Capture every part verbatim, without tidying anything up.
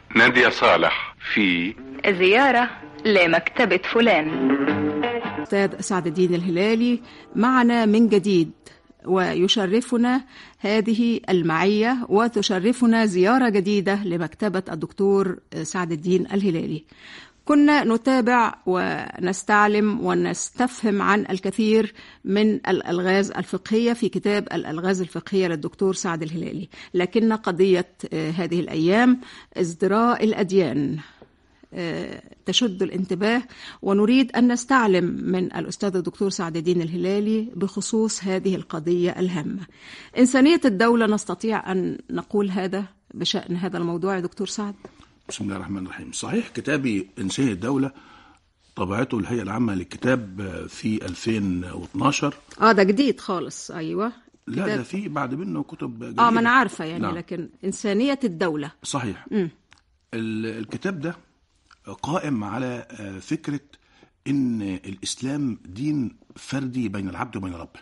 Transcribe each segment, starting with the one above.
نادية صالح في زيارة لمكتبة فلان. أستاذ سعد الدين الهلالي معنا من جديد، ويشرفنا هذه المعية وتشرفنا زيارة جديدة لمكتبة الدكتور سعد الدين الهلالي. كنا نتابع ونستعلم ونستفهم عن الكثير من الألغاز الفقهية في كتاب الألغاز الفقهية للدكتور سعد الهلالي، لكن قضية هذه الأيام ازدراء الأديان تشد الانتباه، ونريد أن نستعلم من الأستاذ الدكتور سعد الدين الهلالي بخصوص هذه القضية الهامة. إنسانية الدولة، نستطيع أن نقول هذا بشأن هذا الموضوع يا دكتور سعد؟ بسم الله الرحمن الرحيم. صحيح كتابي إنسانية الدولة طبعته الهيئة العامة للكتاب في ألفين واثناشر. اه ده جديد خالص. أيوة لا ده في بعد منه كتب جديدة. اه ما أنا عارفة يعني. نعم. لكن إنسانية الدولة صحيح. م. الكتاب ده قائم على فكرة إن الإسلام دين فردي بين العبد وبين ربه،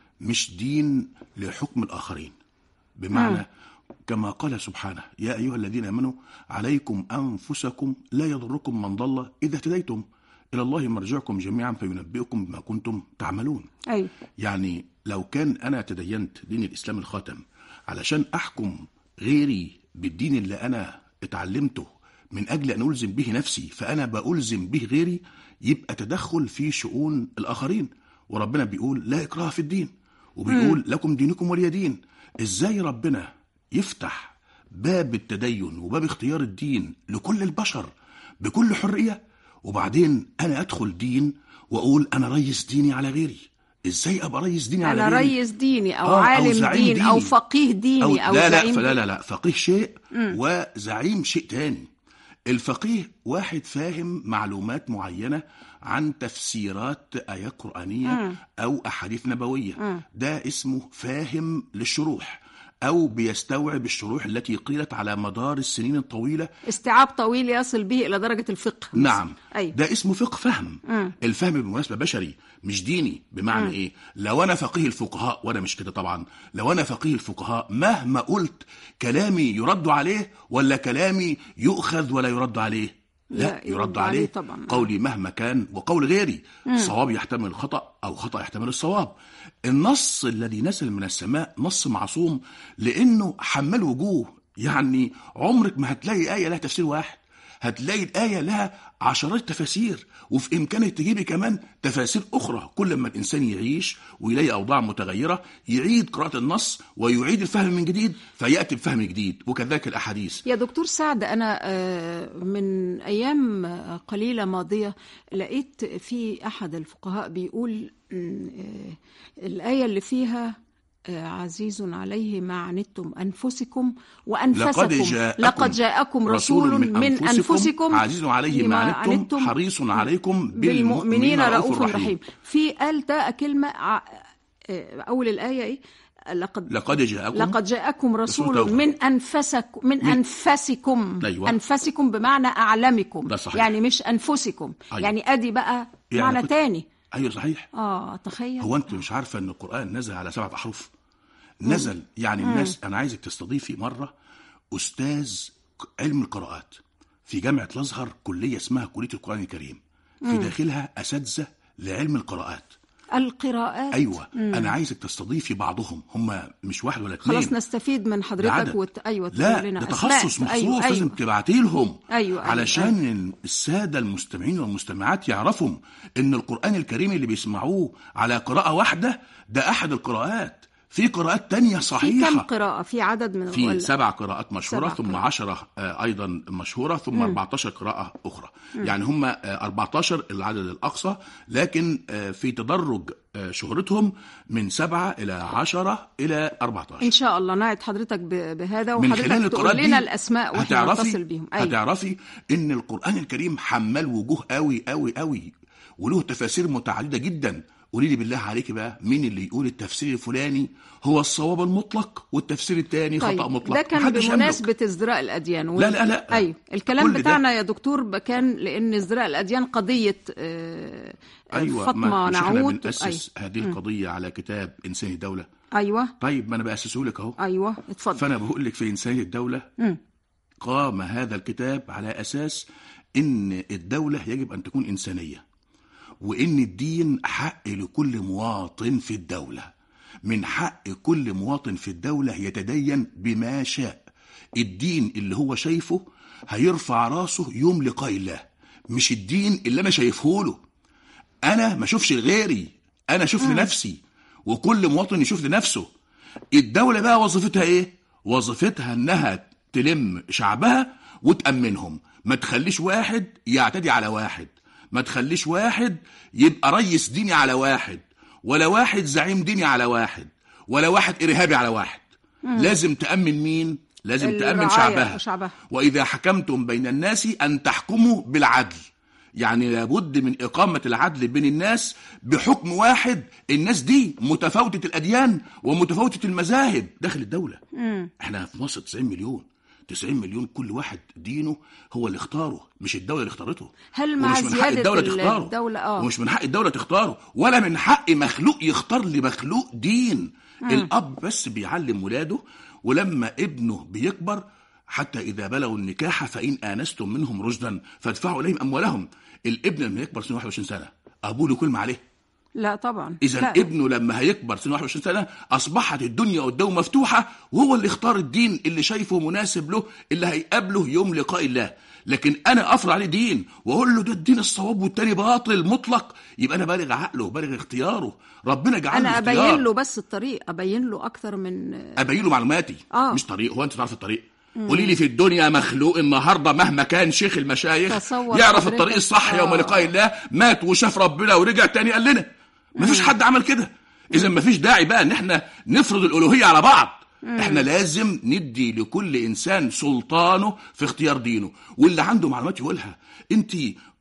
مش دين لحكم الآخرين. بمعنى م. كما قال سبحانه: يا أيها الذين آمنوا عليكم أنفسكم لا يضركم من ضل إذا اهتديتم إلى الله مرجعكم جميعا فينبئكم بما كنتم تعملون. أي. يعني لو كان أنا تدينت دين الإسلام الخاتم علشان أحكم غيري بالدين اللي أنا اتعلمته من أجل أن ألزم به نفسي، فأنا بألزم به غيري، يبقى تدخل في شؤون الآخرين. وربنا بيقول لا إكراه في الدين، وبيقول م. لكم دينكم ولي دين. إزاي ربنا يفتح باب التدين وباب اختيار الدين لكل البشر بكل حرية، وبعدين أنا أدخل دين وأقول أنا ريس ديني على غيري؟ إزاي أبقى ريس ديني على غيري؟ أنا ريس ديني أو آه عالم أو دين ديني أو فقيه ديني أو, أو لا زعيم. لا لا لا لا فقيه شيء م. وزعيم شيء تاني. الفقيه واحد فاهم معلومات معينة عن تفسيرات آيات قرآنية م. أو أحاديث نبوية، م. ده اسمه فاهم للشروح، أو بيستوعب الشروح التي قيلت على مدار السنين الطويلة، استيعاب طويل يصل به إلى درجة الفقه. نعم. أي. ده اسمه فقه فهم. م. الفهم بالمناسبة بشري مش ديني. بمعنى م. إيه؟ لو أنا فقيه الفقهاء، وأنا مش كده طبعا، لو أنا فقيه الفقهاء مهما قلت كلامي يرد عليه ولا كلامي يؤخذ ولا يرد عليه؟ لا يرد عليه طبعا. قولي مهما كان وقول غيري م. صواب يحتمل الخطأ أو خطأ يحتمل الصواب. النص الذي نزل من السماء نص معصوم لأنه حمل وجوه. يعني عمرك ما هتلاقي آية لها تفسير واحد، هتلاقي الآية لها عشرات تفاسير، وفي إمكانه تجيبي كمان تفاسير أخرى. كل ما الإنسان يعيش ويلاقي أوضاع متغيرة يعيد قراءة النص ويعيد الفهم من جديد فيأتي بفهم جديد، وكذلك الأحاديث. يا دكتور سعد، أنا من أيام قليلة ماضية لقيت في أحد الفقهاء بيقول الآية اللي فيها عزيز عليه ما عنتم أنفسكم وأنفسكم لقد جاءكم, لقد جاءكم رسول من, من أنفسكم, أنفسكم عزيز عليه ما عنتم حريص عليكم بالمؤمنين رؤوف رحيم. في قال ده كلمة أول الآية إيه؟ لقد لقد جاءكم لقد جاءكم رسول, رسول من أنفسكم من, من أنفسكم أيوة. أنفسكم بمعنى أعلمكم، يعني مش أنفسكم. أيوة. يعني أدي بقى يعني معنى كنت... تاني. أيوة صحيح. آه تخيل. هو أنت مش عارفة أن القرآن نزل على سبعة أحرف؟ نزل مم. يعني مم. الناس، أنا عايزك تستضيفي مرة أستاذ علم القراءات في جامعة الأزهر، كلية اسمها كلية القرآن الكريم، في مم. داخلها أساتذة لعلم القراءات. القراءات أيوة. مم. أنا عايزك تستضيفي بعضهم، هم مش واحد ولا اتنين. خلاص نستفيد من حضرتك وت... أيوة لا ده تخصص مخصوص. أيوة. لازم أيوة. تبعتي لهم. أيوة. علشان أيوة. السادة المستمعين والمستمعات يعرفوا إن القرآن الكريم اللي بيسمعوه على قراءة واحدة ده أحد القراءات. في قراءات تانية صحيحة. في كم قراءة؟ في عدد من في سبع قراءات مشهورة، ثم قراءة. عشرة أيضا مشهورة، ثم أربعتاشر قراءة أخرى. مم. يعني هم أربعتاشر العدد الأقصى، لكن في تدرج شهرتهم من سبعة إلى عشرة إلى أربعتاشر. إن شاء الله نعد حضرتك بهذا، وحضرتك تقول لنا الأسماء وإحنا نتصل بهم. أيوة. هتعرفي إن القرآن الكريم حمل وجوه قوي قوي قوي، وله تفاسير متعددة جدا. قولي لي بالله عليك بقى، مين اللي يقول التفسير الفلاني هو الصواب المطلق والتفسير الثاني طيب. خطأ مطلق؟ ده كان بمناسبة ازدراء الأديان و... لا لا لا أيوة. الكلام بتاعنا يا دكتور كان لأن ازدراء الأديان قضية آه أيوة. فاطمة نعود. بنأسس أيوة. هذه القضية م. على كتاب إنسانية الدولة. أيوة. طيب ما أنا بأسسه لك أهو. أيوة اتفضل. فأنا بقول لك في إنسانية الدولة م. قام هذا الكتاب على أساس إن الدولة يجب أن تكون إنسانية، وإن الدين حق لكل مواطن في الدولة. من حق كل مواطن في الدولة يتدين بما شاء. الدين اللي هو شايفه هيرفع راسه يوم لقاء الله، مش الدين اللي أنا شايفه له. أنا ما شوفش غيري، أنا شوف لنفسي، وكل مواطن يشوف لنفسه. الدولة بقى وظيفتها إيه؟ وظيفتها إنها تلم شعبها وتأمنهم. ما تخليش واحد يعتدي على واحد، ما تخليش واحد يبقى رئيس ديني على واحد، ولا واحد زعيم ديني على واحد، ولا واحد إرهابي على واحد. مم. لازم تأمن مين؟ لازم تأمن شعبها. شعبها. وإذا حكمتم بين الناس أن تحكموا بالعدل، يعني لابد من إقامة العدل بين الناس بحكم واحد. الناس دي متفاوتة الأديان ومتفاوتة المذاهب داخل الدولة. مم. احنا في مصر تسعين مليون، تسعين مليون كل واحد دينه هو اللي اختاره، مش الدولة اللي اختارته. هل مع زيادة الدولة تختاره الدولة آه. ومش من حق الدولة تختاره، ولا من حق مخلوق يختار لمخلوق دين. مم. الأب بس بيعلم ولاده، ولما ابنه بيكبر حتى إذا بلغوا النكاح فإن آنستم منهم رشدا فادفعوا إليهم أموالهم. الابن لما يكبر سنة واحد وعشرين سنة أبوه له كلمة عليه؟ لا طبعا. إذا ابنه لما هيكبر سنة واحد وعشرين سنة أصبحت الدنيا قدامه مفتوحة، وهو اللي اختار الدين اللي شايفه مناسب له، اللي هيقابله يوم لقاء الله. لكن أنا أفرض عليه دين وأقول له ده الدين الصواب والتاني باطل مطلق، يبقى أنا بالغ عقله، بالغ اختياره. ربنا جعل له اختيار. أنا أبين له بس الطريق، أبين له أكثر من أبين له معلوماتي. آه. مش طريق. هو أنت تعرف الطريق؟ قولي لي في الدنيا مخلوق النهارده مهما كان شيخ المشايخ يعرف الطريق الصح يوم لقاء الله؟ مات وشاف ربنا ورجع تاني قال لنا. مفيش حد عمل كده. إذا مفيش داعي بقى إن احنا نفرض الألوهية على بعض. مم. احنا لازم ندي لكل إنسان سلطانه في اختيار دينه، واللي عنده معلومات يقولها. انت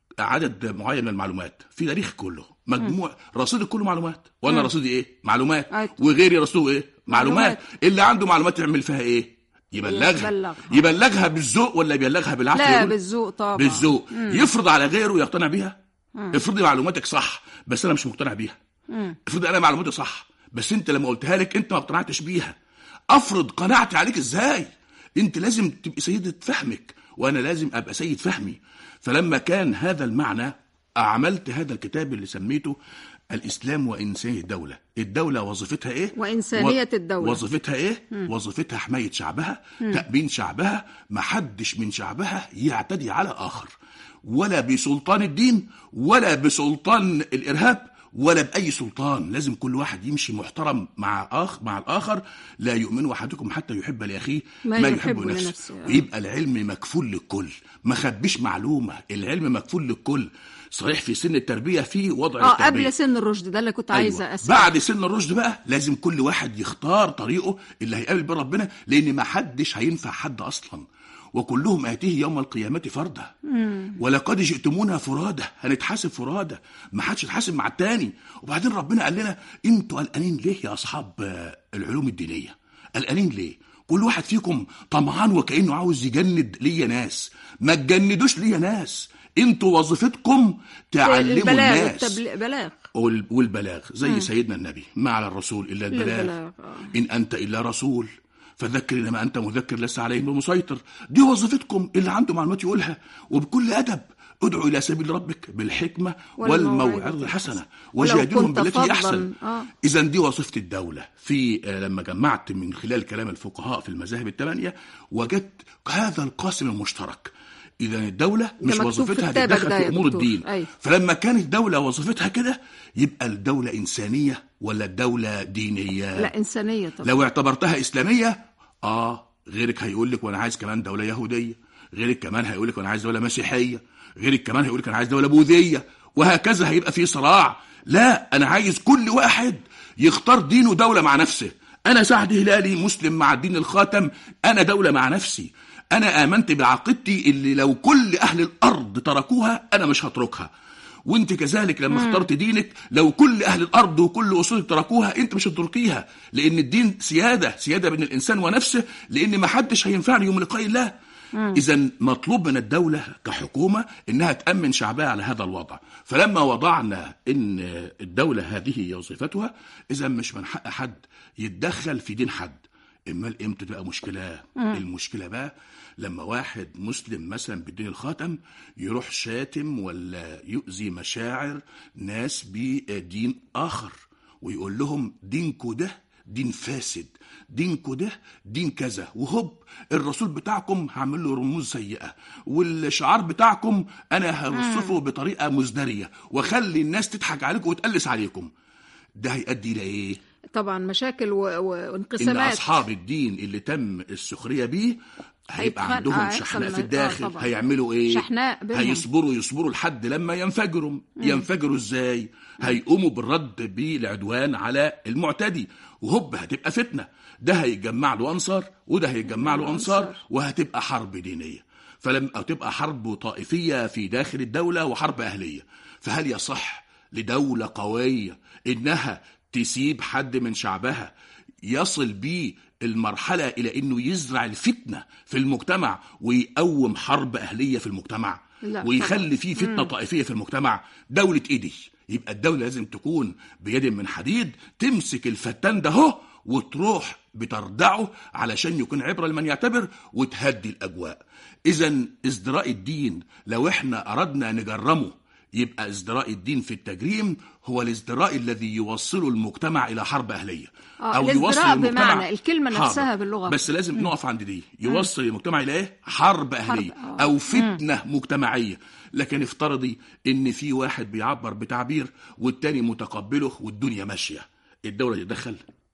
عدد معين من المعلومات في تاريخ كله مجموع، رصيدك كله معلومات، وانا رصيدي ايه؟ معلومات. أيوة. وغيري رصيده ايه؟ معلومات. معلومات. اللي عنده معلومات يعمل فيها ايه؟ يبلغها. يبلغها. يبلغها بالذوق ولا يبلغها بالعافيه؟ لا بالذوق طبعا. بالذوق. يفرض على غيره يقتنع بيها. مم. افرضي معلوماتك صح بس انا مش مقتنع بيها. مم. افرضي انا معلوماتي صح بس انت لما قلتها لك انت ما اقتنعتش بيها. افرض قناعتي عليك ازاي؟ انت لازم تبقي سيدة فهمك وانا لازم ابقى سيد فهمي. فلما كان هذا المعنى عملت هذا الكتاب اللي سميته الإسلام وإنسانية الدولة. الدولة وظيفتها إيه؟ وإنسانية الدولة وظيفتها إيه؟ مم. وظيفتها حماية شعبها، مم. تأمين شعبها، محدش من شعبها يعتدي على آخر، ولا بسلطان الدين ولا بسلطان الإرهاب ولا بأي سلطان. لازم كل واحد يمشي محترم مع آخر مع الآخر. لا يؤمن أحدكم حتى يحب لأخيه ما, ما يحب لنفسه. لنفسه. ويبقى العلم مكفول للكل، ما خبيش معلومة. العلم مكفول للكل. صحيح في سن التربية في وضع آه التربية قبل سن الرشد، ده اللي كنت أيوة. عايزة أسأل. بعد سن الرشد بقى لازم كل واحد يختار طريقه اللي هيقابل بيه ربنا، لأن ما حدش هينفع حد أصلا. وكلهم آتيه يوم القيامة فردا، ولقد جئتمونا فرادى. هنتحاسب فرادى، ما حدش يتحاسب مع التاني. وبعدين ربنا قال لنا انتوا قلقانين ليه يا أصحاب العلوم الدينية؟ قلقانين ليه؟ كل واحد فيكم طمعان وكأنه عاوز يجند ليا ناس. ما تجندوش ليا ناس. انتوا وظيفتكم تعلموا الناس البلاغ والبلاغ زي مم. سيدنا النبي ما على الرسول إلا البلاغ, البلاغ. إن أنت إلا رسول فذكر إنما أنت مذكر لسه عليهم بمسيطر. دي وظيفتكم. اللي عنده معلومات يقولها وبكل أدب. ادعو إلى سبيل ربك بالحكمة والموعظة الحسنة وجادلهم بالتي أحسن. آه. إذن دي وظيفة الدولة. في لما جمعت من خلال كلام الفقهاء في المذاهب الثمانية وجدت هذا القاسم المشترك. إذا الدولة مش وظيفتها تتدخل في أمور الدين. أي. فلما كانت الدولة وظيفتها كده يبقى الدولة إنسانية ولا الدولة دينية؟ لا إنسانية طبعا. لو اعتبرتها إسلامية آه غيرك هيقول لك وأنا عايز كمان دولة يهودية، غيرك كمان هيقول لك وأنا عايز دولة مسيحية، غيرك كمان هيقول لك أنا عايز دولة بوذية، وهكذا هيبقى في صراع. لا، أنا عايز كل واحد يختار دينه دولة مع نفسه. أنا سعد هلالي مسلم مع الدين الخاتم، أنا دولة مع نفسي. أنا آمنت بعقيدتي اللي لو كل أهل الأرض تركوها أنا مش هتركها. وانت كذلك لما مم. اخترت دينك لو كل أهل الأرض وكل أصولك تركوها انت مش هتركيها، لأن الدين سيادة سيادة بين الإنسان ونفسه، لأن ما حدش هينفعني يوم لقاء الله. إذن مطلوب من الدولة كحكومة إنها تأمن شعبها على هذا الوضع. فلما وضعنا إن الدولة هذه وظيفتها، إذن مش من حق حد يتدخل في دين حد. امال امتى تبقى مشكله؟ مم. المشكله بقى لما واحد مسلم مثلا بالدين الخاتم يروح شاتم ولا يؤذي مشاعر ناس بدين اخر ويقول لهم دينكو ده دين فاسد، دينكو ده دين كذا، وهوب الرسول بتاعكم هعمل له رموز سيئه، والشعار بتاعكم انا هوصفه بطريقه مزدريه واخلي الناس تضحك عليكم وتقلس عليكم. ده هيؤدي الى ايه؟ طبعا مشاكل وانقسامات. ان اصحاب الدين اللي تم السخريه بيه هيبقى عندهم شحناء في الداخل. آه هيعملوا ايه؟ شحناء بينهم. هيصبروا يصبروا لحد لما ينفجروا. مم. ينفجروا ازاي؟ مم. هيقوموا بالرد بالعدوان على المعتدي، وهوب هتبقى فتنه، ده هيتجمع له انصار وده هيتجمع له انصار، وهتبقى حرب دينيه، فلما تبقى حرب طائفيه في داخل الدوله وحرب اهليه. فهل يصح لدوله قويه انها تسيب حد من شعبها يصل بيه المرحلة إلى أنه يزرع الفتنة في المجتمع ويقوم حرب أهلية في المجتمع ويخلي فيه فتنة مم. طائفية في المجتمع؟ دولة إيدي. يبقى الدولة لازم تكون بيد من حديد، تمسك الفتان ده هو وتروح بتردعه علشان يكون عبرة لمن يعتبر وتهدي الأجواء. إذن ازدراء الدين لو احنا أردنا نجرمه يبقى ازدراء الدين في التجريم هو الازدراء الذي يوصل المجتمع إلى حرب أهلية. آه أو يوصل المجتمع بمعنى الكلمة نفسها باللغة، بس لازم م. نقف عند دي. يوصل م. المجتمع إلى إيه؟ حرب أهلية حرب. أو فتنة م. مجتمعية. لكن افترضي إن في واحد بيعبر بتعبير والتاني متقبله والدنيا ماشية، الدولة تدخل؟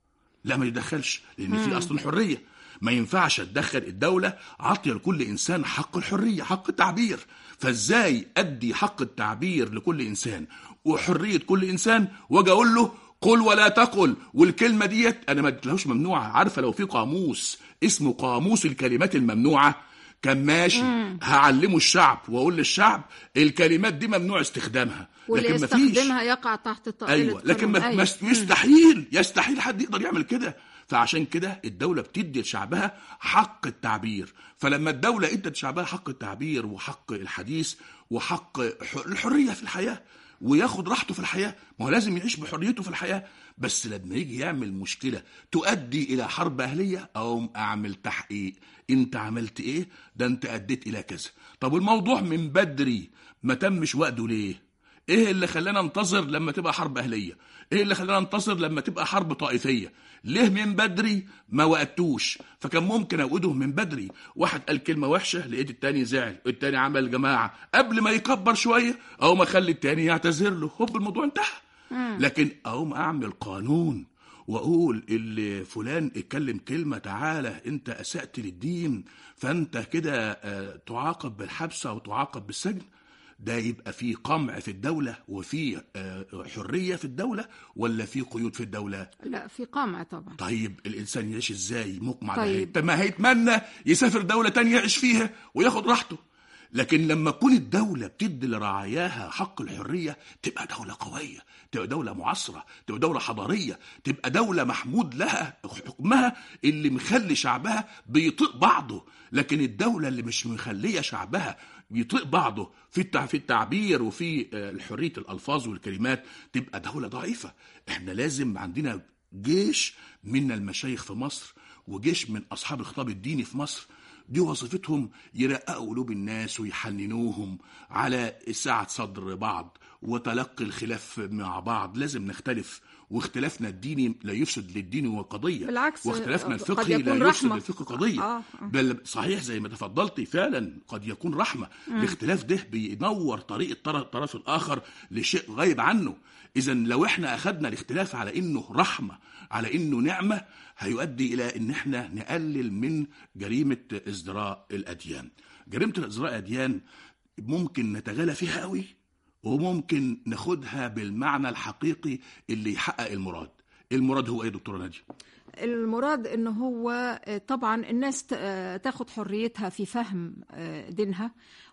لا ما يدخلش، لأن م. في أصلا حرية. ما ينفعش تدخل الدولة عطية لكل إنسان حق الحرية، حق التعبير. فازاي أدي حق التعبير لكل إنسان وحرية كل إنسان واجي أقول له قل ولا تقل؟ والكلمة ديت أنا ما اديتلهوش ممنوعة. عارفة لو في قاموس اسمه قاموس الكلمات الممنوعة كان ماشي، مم. هعلمه الشعب وأقول للشعب الكلمات دي ممنوع استخدامها، واللي لكن يستخدمها يقع تحت طائلة. أيوة، لكن ما أيوة. يستحيل يستحيل حد يقدر يعمل كده. فعشان كده الدولة بتدي لشعبها حق التعبير. فلما الدولة ادت شعبها حق التعبير وحق الحديث وحق الحرية في الحياة وياخد راحته في الحياة، ما هو لازم يعيش بحريته في الحياة. بس لما يجي يعمل مشكلة تؤدي إلى حرب أهلية أو أعمل تحقيق، أنت عملت إيه؟ ده أنت أديت إلى كذا. طب الموضوع من بدري ما تمش وقته ليه؟ إيه اللي خلانا ننتظر لما تبقى حرب أهلية؟ إيه اللي خلانا ننتظر لما تبقى حرب طائفية؟ ليه من بدري ما وقتوش؟ فكان ممكن أوقده من بدري. واحد قال كلمة وحشة لقيت التاني زعل، التاني عمل جماعة، قبل ما يكبر شوية أو ما خلي التاني يعتذر له، هوب الموضوع انتهى. لكن أقوم أعمل قانون وأقول اللي فلان اتكلم كلمة تعالى أنت أسأت للدين فأنت كده تعاقب بالحبس أو تعاقب بالسجن، ده يبقى فيه قمع في الدولة وفيه حرية في الدولة ولا فيه قيود في الدولة؟ لا في قمع طبعا. طيب الإنسان يعيش إزاي مقمع؟ طيب. ده ما هيتمنى يسافر دولة تانية يعيش فيها وياخد راحته. لكن لما تكون الدولة بتدي لرعاياها حق الحرية تبقى دولة قوية، تبقى دولة معاصرة، تبقى دولة حضارية، تبقى دولة محمود لها حكمها اللي مخلي شعبها بيطيق بعضه. لكن الدولة اللي مش مخلية شعبها بيطيق بعضه في في التعبير وفي حرية الألفاظ والكلمات تبقى دولة ضعيفة. احنا لازم عندنا جيش من المشايخ في مصر وجيش من أصحاب الخطاب الديني في مصر، دي وظيفتهم يرققوا قلوب الناس ويحننوهم على سعة صدر بعض وتلقي الخلاف مع بعض. لازم نختلف، واختلافنا الديني لا يفسد للدين وقضية، بالعكس واختلافنا الفقهي لا يفسد للفقه قضية. آه. آه. بل صحيح زي ما تفضلتي فعلا قد يكون رحمة. م. الاختلاف ده بينور طريق الطرف الآخر لشيء غايب عنه. إذا لو احنا أخذنا الاختلاف على إنه رحمة، على إنه نعمة، هيؤدي إلى إن احنا نقلل من جريمة ازدراء الأديان. جريمة ازدراء الأديان ممكن نتغالى فيها قوي وممكن ناخدها بالمعنى الحقيقي اللي يحقق المراد. المراد هو ايه دكتورة نادية؟ المراد ان هو طبعا الناس تاخد حريتها في فهم دينها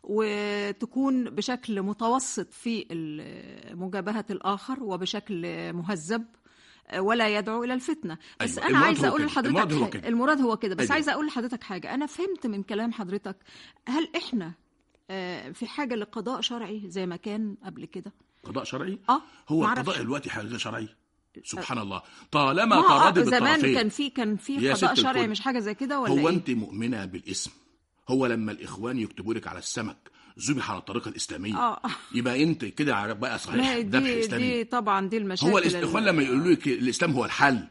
وتكون بشكل متوسط في مجابهة الآخر وبشكل مهذب ولا يدعو إلى الفتنة. بس أيوة. أنا عايزة أقول لحضرتك المراد, المراد هو كده. بس أيوة. عايزة أقول لحضرتك حاجة. أنا فهمت من كلام حضرتك، هل إحنا في حاجة لقضاء شرعي زي ما كان قبل كده؟ قضاء شرعي؟ آه هو القضاء دلوقتي حاجة شرعية. سبحان الله. طالما ما تراضي زمان بالطرفين. كان في كان في يا قضاء ست شرعي الكل. مش حاجه زي كده ولا هو إيه؟ انت مؤمنه بالاسم؟ هو لما الاخوان يكتبوا لك على السمك ذبح على الطريقه الاسلاميه، آه. يبقى انت كده بقى صحيح لا ذبح دي اسلامي. دي طبعا دي المشاكل. هو الاخوان لما يقولوا لك الاسلام هو الحل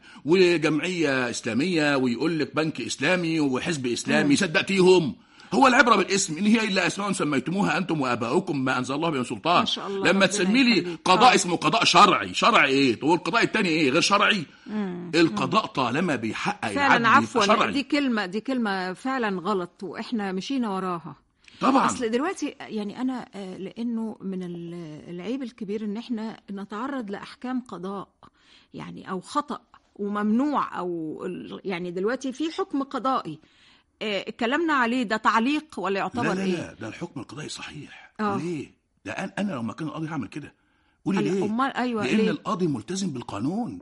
وجمعيه اسلاميه ويقول لك بنك اسلامي وحزب اسلامي، صدقتيهم؟ هو العبره بالاسم، ان هي الا اسماء سميتموها انتم واباؤكم ما انزل الله بها سلطان. ما شاء الله، لما ربنا تسمي لي يخليك. قضاء آه. اسمه قضاء شرعي، شرعي ايه؟ هو القضاء الثاني ايه غير شرعي؟ مم. القضاء طالما بيحقق العدل فعلا يبقى عفوا، شرعي. دي كلمه دي كلمه فعلا غلط واحنا مشينا وراها طبعا. اصل دلوقتي يعني انا آه، لانه من ال- العيب الكبير ان احنا نتعرض لاحكام قضاء يعني او خطأ وممنوع، او ال- يعني دلوقتي في حكم قضائي آه، اتكلمنا عليه، ده تعليق ولا يعتبر لا لا ايه؟ لا، ده الحكم القضائي صحيح. آه. ليه؟ ده انا انا لو مكان القاضي هعمل كده. قولي أنا- ليه؟ أمال أيوة لان ليه؟ القاضي ملتزم بالقانون.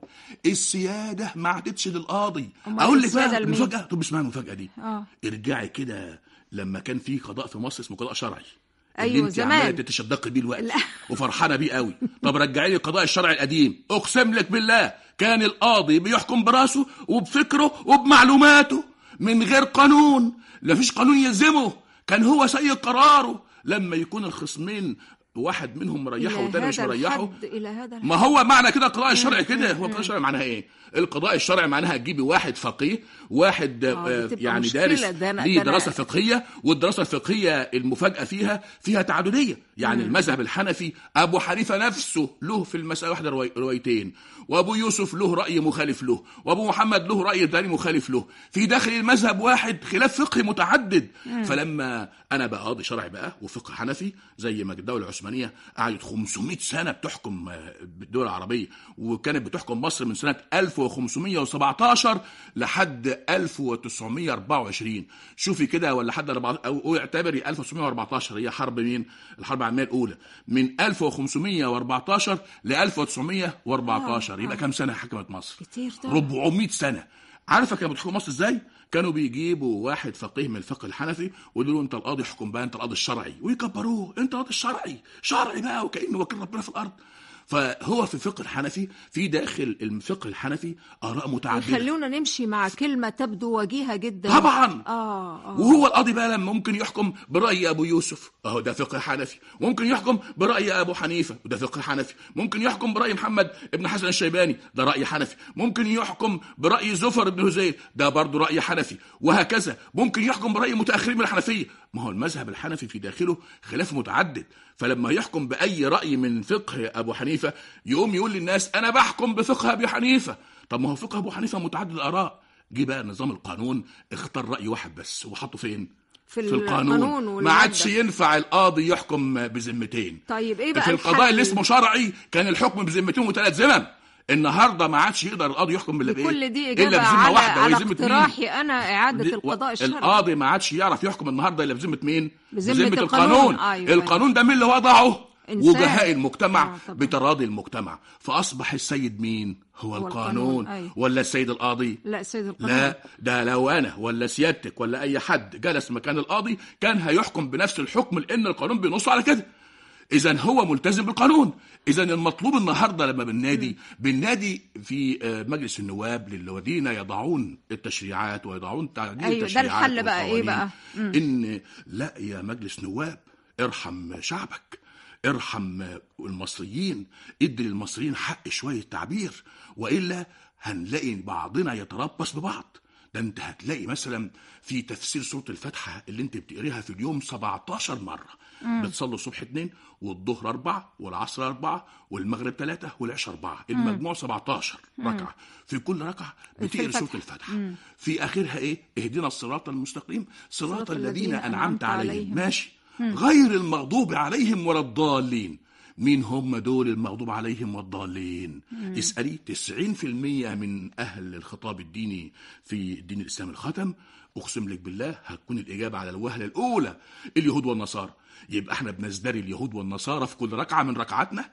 السياده ما عادتش للقاضي. أمال اقول لك السيادة بقى لمين؟ المفاجاه. طب اسمعي المفاجاه دي. اه ارجعي كده لما كان في قضاء في مصر اسمه قضاء شرعي. أيوة اللي انت زمان. عماله تتشدقي بيه الوقت لا. وفرحانه بيه قوي. طب رجعي لي القضاء الشرعي القديم، اقسم لك بالله كان القاضي بيحكم براسه وبفكره وبمعلوماته من غير قانون، لا فيش قانون يلزمه، كان هو سيد قراره. لما يكون الخصمين واحد منهم مريحه إلى والتاني مش هذا مريحه، الحد، إلى هذا الحد. ما هو معنى كده القضاء الشرعي كده. هو القضاء الشرعي معناها ايه؟ القضاء الشرعي معناها تجيبي واحد فقيه، واحد آه، آه بتبقى يعني مشكلة. دارس ده أنا- ليه ده أنا- دراسه فقهيه، والدراسه الفقهيه المفاجاه فيها فيها تعدديه. يعني مم. المذهب الحنفي ابو حنيفه نفسه له في المساله واحده رواي روايتين، وابو يوسف له راي مخالف له، وابو محمد له راي ثاني مخالف له، في داخل المذهب واحد خلاف فقهي متعدد. مم. فلما انا بقى قاضي شرعي بقى وفقه حنفي زي ما الدوله العثمانيه قعدت خمسمائة سنه بتحكم بالدول العربيه، وكانت بتحكم مصر من سنه ألف وخمسمائة وسبعتاشر لحد ألف وتسعمائة وأربعة وعشرين. شوفي كده ولا حد او اعتبري ألف وتسعمائة وأربعتاشر هي حرب مين؟ الحرب العالميه الاولى، من ألف وخمسمائة وأربعتاشر ل ألف وتسعمائة وأربعتاشر. يبقى كام سنه حكمت مصر؟ كتير طبعا. أربعمائة سنه. عارفه كانوا بتحكم مصر ازاي؟ كانوا بيجيبوا واحد فقيه من الفقه الحنفي ويقولوا له انت القاضي احكم بقى، انت القاضي الشرعي، ويكبروه انت القاضي الشرعي، شرعي بقى وكانه وكيل ربنا في الارض. فهو في الفقه الحنفي، في داخل الفقه الحنفي آراء متعددة. خلونا نمشي مع كلمة تبدو وجيهة جدا. طبعا. آه آه. وهو القاضي بقى لما ممكن يحكم برأي أبو يوسف، أهو ده فقه حنفي، ممكن يحكم برأي أبو حنيفة وده فقه حنفي، ممكن يحكم برأي محمد ابن حسن الشيباني ده رأي حنفي، ممكن يحكم برأي زفر بن هزيل ده برضه رأي حنفي، وهكذا. ممكن يحكم برأي متأخرين من الحنفية. ما هو المذهب الحنفي في داخله خلاف متعدد. فلما يحكم بأي رأي من فقه أبو حنيفة يقوم يقول للناس أنا بحكم بفقه أبو حنيفة. طب ما هو فقه أبو حنيفة متعدد الآراء. جه بقى نظام القانون اختار رأي واحد بس وحطه فين؟ في, في القانون, القانون ما عادش ينفع القاضي يحكم بذمتين. طيب ايه بقى في القضاء اللي اسمه شرعي كان الحكم بذمتين وثلاث ذمم. النهارده ما عادش يقدر القاضي يحكم بالايه كل دي الا اجابه بذمه على, واحده على وذمه اقتراحي انا اعاده القضاء الشرعي. القاضي ما عادش يعرف يحكم النهارده الا بذمه مين؟ بذمه القانون, القانون. أيوة القانون أيوة. ده مين اللي وضعه؟ إنسان. وجهاء المجتمع آه بتراضي المجتمع. فاصبح السيد مين؟ هو, هو القانون, القانون. أيوة. ولا السيد القاضي؟ لا السيد القانون. لا، ده لو انا ولا سيادتك ولا اي حد جلس مكان القاضي كان هيحكم بنفس الحكم، لان القانون بينص على كده. إذن هو ملتزم بالقانون. إذن المطلوب النهاردة لما بالنادي بالنادي في مجلس النواب للذين يضعون التشريعات ويضعون تعديل أيوة التشريعات. ده الحل بقى إيه بقى؟ مم. إن لا يا مجلس نواب ارحم شعبك، ارحم المصريين، ادي للمصريين حق شوية تعبير، وإلا هنلاقي بعضنا يتربص ببعض. ده انت هتلاقي مثلا في تفسير سورة الفاتحة اللي انت بتقريها في اليوم سبعتاشر مرة. مم. بتصلوا الصبح اتنين والظهر أربعة والعصر أربعة والمغرب ثلاثة والعشاء أربعة، المجموع سبعتاشر ركعة. في كل ركعة بتقري سورة الفاتحة. مم. في آخرها إيه؟ اهدنا الصراط المستقيم صراط الذين أنعمت عليهم. عليهم ماشي. مم. غير المغضوب عليهم ولا الضالين. مين هم دول المغضوب عليهم والضالين؟ مم. اسألي تسعين في المية من أهل الخطاب الديني في الدين الإسلامي الختم، أقسم لك بالله هتكون الإجابة على الوهلة الأولى اليهود والنصارى. يبقى احنا بنزدري اليهود والنصارى في كل ركعة من ركعاتنا.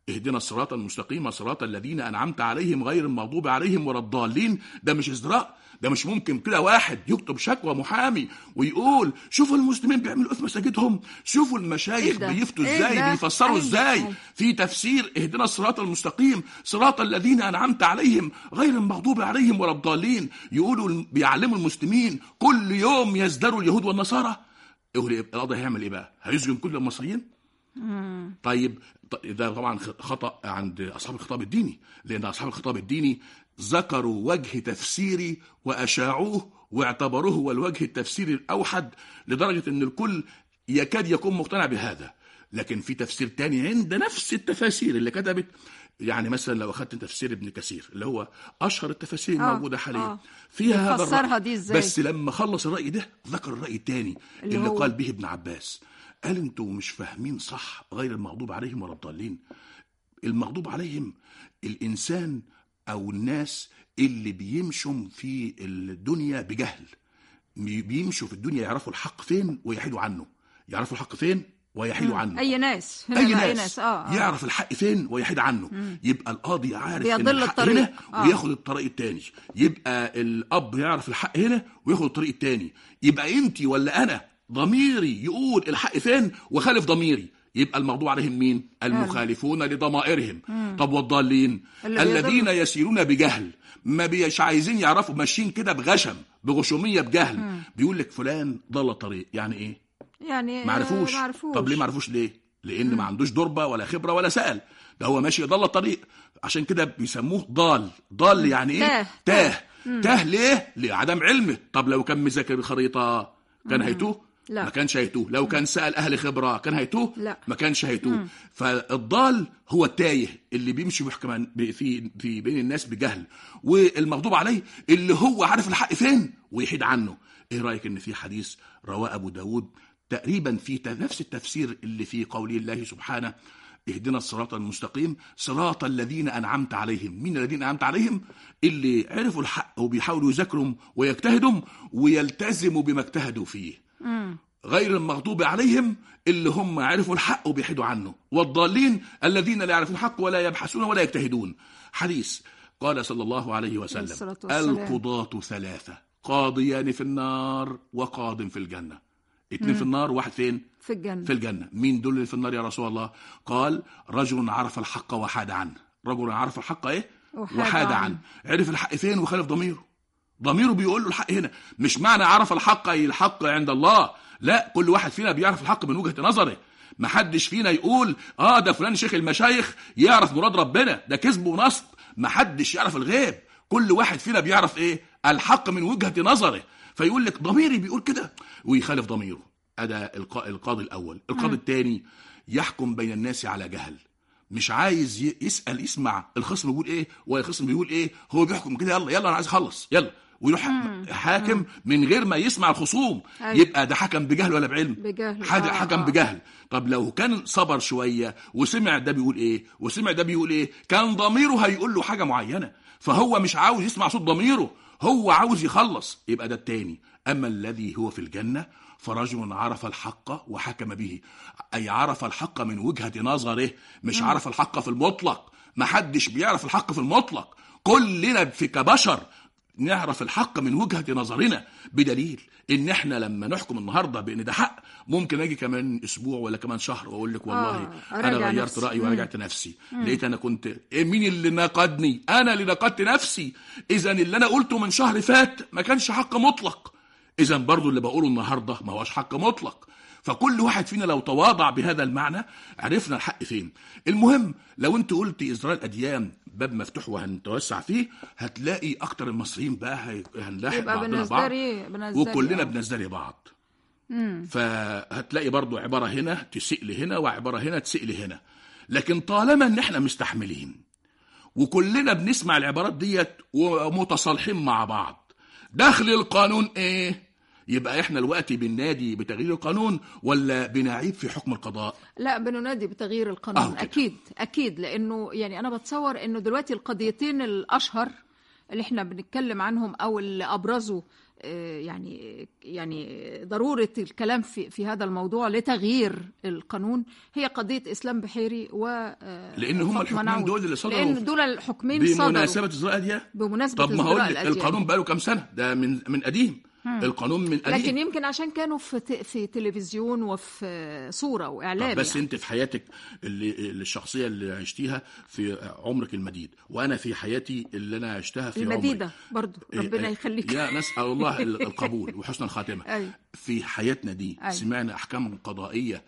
اهدنا الصراط المستقيم صراط الذين أنعمت عليهم غير المغضوب عليهم ولا الضالين. ده مش ازدراء، ده مش ممكن كده واحد يكتب شكوى محامي ويقول شوفوا المسلمين بيعملوا ايه في مساجدهم، شوفوا المشايخ إيه بيفتوا إيه ازاي، بيفسروا أيوة. ازاي أيوة. في تفسير اهدنا الصراط المستقيم صراط الذين أنعمت عليهم غير المغضوب عليهم ولا الضالين. يقولوا بيعلموا المسلمين كل يوم يزدروا اليهود والنصارى. القاضي هيعمل ايه بقى؟ هيسجن كل المصريين؟ مم. طيب ده طبعا خطأ عند أصحاب الخطاب الديني، لأن أصحاب الخطاب الديني ذكروا وجه تفسيري وأشاعوه واعتبروه هو الوجه التفسيري الأوحد، لدرجة أن الكل يكاد يكون مقتنع بهذا. لكن في تفسير تاني عند نفس التفاسير اللي كتبت، يعني مثلا لو أخذت تفسير ابن كثير اللي هو أشهر التفاسير الموجودة حاليا آه. فيها هذا الرأي، بس لما خلص الرأي ده ذكر الرأي التاني اللي, اللي قال به ابن عباس، قال انتوا مش فاهمين صح غير المغضوب عليهم ولا الضالين. المغضوب عليهم الإنسان أو الناس اللي بيمشوا في الدنيا بجهل، بيمشوا في الدنيا يعرفوا الحق فين ويحيدوا عنه، يعرفوا الحق فين ويحيدوا عنه. أي ناس أي ناس, أي ناس. آه. آه. يعرف الحق فين ويحيد عنه. مم. يبقى القاضي عارف إن الحق هنا آه. وياخد الطريق التاني، يبقى الأب يعرف الحق هنا وياخد الطريق التاني. يبقى انتي ولا أنا ضميري يقول الحق فين وخالف ضميري، يبقى المغضوب عليهم مين؟ المخالفون لضمائرهم. مم. طب والضالين الذين يسيرون بجهل، ما بيش عايزين يعرفوا، ماشيين كده بغشم بغشومية بجهل. مم. بيقول لك فلان ضل الطريق، يعني ايه؟ يعني معرفوش. معرفوش. طب ليه معرفوش؟ ليه؟ لأن مم. ما عندوش دربة ولا خبرة ولا سأل، ده هو ماشي ضل الطريق، عشان كده بيسموه ضال. ضال مم. يعني ايه؟ تاه. تاه, تاه. ليه؟ لعدم علمه. طب لو كان مذاكر الخريطة كان هيتوه؟ لا. ما كانش هيتوه. لو كان سأل أهل خبرة كان هيتوه؟ لا. ما كانش هيتوه. فالضال هو التايه اللي بيمشي محكما في في بين الناس بجهل، والمغضوب عليه اللي هو عارف الحق فين ويحيد عنه. ايه رأيك ان في حديث رواه أبو داود تقريبا في نفس التفسير اللي في قول الله سبحانه اهدنا الصراط المستقيم صراط الذين أنعمت عليهم؟ مين الذين أنعمت عليهم؟ اللي عرفوا الحق وبيحاولوا يذاكروا ويجتهدوا ويلتزموا بما اجتهدوا فيه. مم. غير المغضوب عليهم اللي هم عرفوا الحق وبيحيدوا عنه، والضالين الذين لا يعرفون الحق ولا يبحثون ولا يجتهدون. حديث قال صلى الله عليه وسلم القضاة ثلاثة، قاضيان في النار وقاض في الجنة. اتنين في النار واحد فين؟ في الجنة. في الجنة. مين دول اللي في النار يا رسول الله؟ قال رجل عرف الحق وحاد عنه. رجل عرف الحق ايه؟ وحاد, وحاد عنه. عنه. عرف الحق فين وخالف ضميره. ضميره بيقول له الحق هنا. مش معنى عرف الحق اي الحق عند الله، لا، كل واحد فينا بيعرف الحق من وجهة نظره. محدش فينا يقول اه ده فلان شيخ المشايخ يعرف مراد ربنا، ده كذب ونصب. محدش يعرف الغيب، كل واحد فينا بيعرف ايه؟ الحق من وجهة نظره. فيقول لك ضميري بيقول كده ويخالف ضميره. هذا القاضي الأول. القاضي الثاني يحكم بين الناس على جهل، مش عايز يسأل يسمع الخصم بيقول ايه والخصم بيقول ايه، هو بيحكم كده يلا يلا انا عايز اخلص يلا، ويروح حاكم من غير ما يسمع الخصوم. أيوة. يبقى ده حكم بجهل ولا بعلم؟ بجهل. حد آه حكم آه. بجهل. طب لو كان صبر شوية وسمع ده بيقول ايه وسمع ده بيقول ايه، كان ضميره هيقول له حاجة معينة، فهو مش عاوز يسمع صوت ضميره، هو عاوز يخلص. يبقى ده التاني. أما الذي هو في الجنة فرجل عرف الحق وحكم به، أي عرف الحق من وجهة نظره، مش م. عرف الحق في المطلق. ما حدش بيعرف الحق في المطلق، كلنا في كبشر نعرف الحق من وجهة نظرنا، بدليل ان احنا لما نحكم النهاردة بان ده حق، ممكن اجي كمان اسبوع ولا كمان شهر واقول لك والله آه. انا غيرت نفسي. رأيي ورجعت نفسي. مم. لقيت انا كنت إيه، مين اللي ناقضني؟ انا اللي ناقضت نفسي. اذا اللي انا قلته من شهر فات ما كانش حق مطلق، اذا برضو اللي بقوله النهاردة ما هوش حق مطلق. فكل واحد فينا لو تواضع بهذا المعنى عرفنا الحق فين. المهم لو انت قلت إزراء الأديان باب مفتوح وهنتوسع فيه، هتلاقي أكتر المصريين بقى هنلاحق بعضنا بعض وكلنا بنزدري بعض. مم. فهتلاقي برضو عبارة هنا تسئ لهنا وعبارة هنا تسئ لهنا. لكن طالما ان احنا مستحملين وكلنا بنسمع العبارات ديت ومتصالحين مع بعض، داخل القانون ايه؟ يبقى احنا دلوقتي بننادي بتغيير القانون ولا بنعيب في حكم القضاء؟ لا، بننادي بتغيير القانون. اكيد اكيد، لانه يعني انا بتصور انه دلوقتي القضيتين الاشهر اللي احنا بنتكلم عنهم او اللي ابرزوا يعني يعني ضرورة الكلام في في هذا الموضوع لتغيير القانون هي قضية إسلام بحيري و لأن هم الحكمين دول اللي صدروا، لأن دول الحكمين صدروا بمناسبة إزراء الأديان. بمناسبة طب ما هقول لك الأديان. القانون بقاله كام سنة؟ ده من من قديم. مم. القانون من قديم، لكن يمكن عشان كانوا في في تلفزيون وفي صورة وإعلام. بس يعني. أنت في حياتك اللي الشخصية اللي عشتيها في عمرك المديد، وأنا في حياتي اللي أنا عشتها في المديدة عمري برضو ربنا يخليك يا نسأل الله القبول وحسن الخاتمة. أي. في حياتنا دي أي. سمعنا أحكام قضائية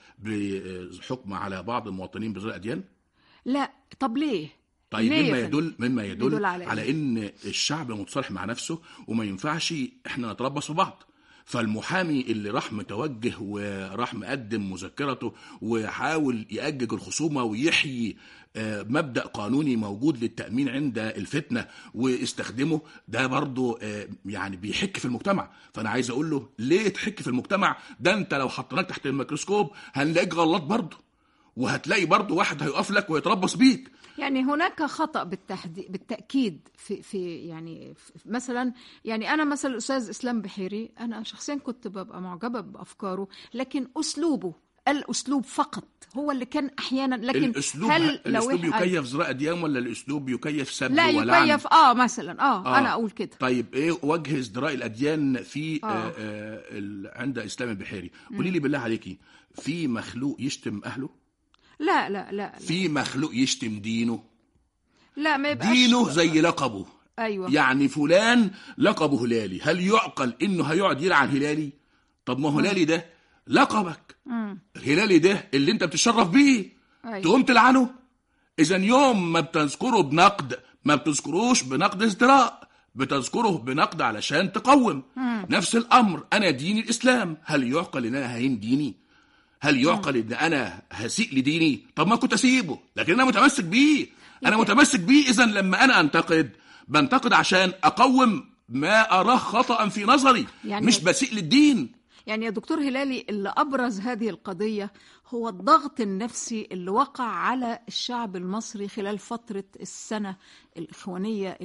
بحكم على بعض المواطنين بإزراء الأديان؟ لا. طب ليه؟ طيب مما يدل مما يدل, يدل على, على ان الشعب متصالح مع نفسه وما ينفعش احنا نتربص في بعض. فالمحامي اللي راح متوجه وراح مقدم مذكرته وحاول يأجج الخصومة ويحيي مبدأ قانوني موجود للتأمين عند الفتنة واستخدمه، ده برضو يعني بيحك في المجتمع. فأنا عايز أقول له ليه تحك في المجتمع؟ ده أنت لو حطناك تحت الميكروسكوب هنلاقيك غلط برضو، وهتلاقي برضو واحد هيقف لك ويتربص بيك. يعني هناك خطأ بالتحديد بالتأكيد في في يعني في مثلا يعني أنا مثلا الأستاذ إسلام بحيري أنا شخصيا كنت ببقى معجبة بأفكاره، لكن أسلوبه الأسلوب فقط هو اللي كان أحيانا. لكن الأسلوب هل الأسلوب يكيف زراء أديان ولا الأسلوب يكيف سب لا ولعن؟ يكيف آه مثلا آه, آه أنا أقول كده. طيب إيه وجه ازدراء الأديان في آه. آه آه عند إسلام البحيري؟ قولي لي بالله عليكي، في مخلوق يشتم أهله؟ لا لا لا, لا. في مخلوق يشتم دينه؟ لا ما يبقاش دينه زي لقبه. أيوة. يعني فلان لقبه هلالي، هل يعقل إنه هيقعد يلعن هلالي؟ طب ما هلالي ده لقبك. مم. هلالي ده اللي انت بتشرف بيه. أيوة. تقوم تلعنه؟ إذا يوم ما بتذكره بنقد ما بتذكروش بنقد ازدراء، بتذكره بنقد علشان تقوم. مم. نفس الأمر، أنا ديني الإسلام، هل يعقل إن أنا هين ديني؟ هل يعقل ان انا هسيء لديني؟ طب ما كنت اسيبه، لكن انا متمسك بيه. انا متمسك بيه. اذا لما انا انتقد بنتقد عشان اقوم ما اراه خطأ في نظري، يعني مش بسيء للدين. يعني يا دكتور هلالي اللي ابرز هذه القضية هو الضغط النفسي اللي وقع على الشعب المصري خلال فترة السنة الإخوانية.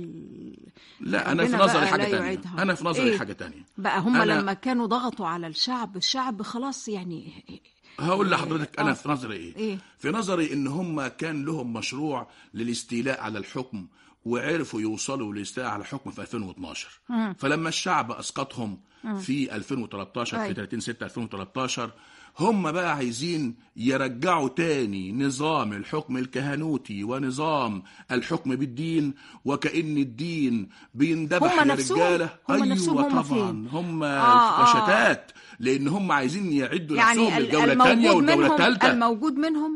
لا أنا في نظري حاجة تانية. أنا في نظري إيه؟ حاجة تانية بقى هم أنا... لما كانوا ضغطوا على الشعب، الشعب خلاص يعني. هقول لحضرتك أنا آه. في نظري إيه؟ إيه؟ في نظري إن هم كان لهم مشروع للاستيلاء على الحكم، وعرفوا يوصلوا للاستيلاء على الحكم في ألفين واثناشر. م. فلما الشعب أسقطهم م. في ألفين وثلاثة عشر، في ثلاثين ستة ألفين وثلاثة عشر، هم بقى عايزين يرجعوا تاني نظام الحكم الكهنوتي ونظام الحكم بالدين، وكأن الدين بيندبح لرجالة. أيوة طبعا فين؟ هم آه شتات، لأن هم عايزين يعدوا يعني نفسهم للجولة الثانية والجولة الثالثة. الموجود منهم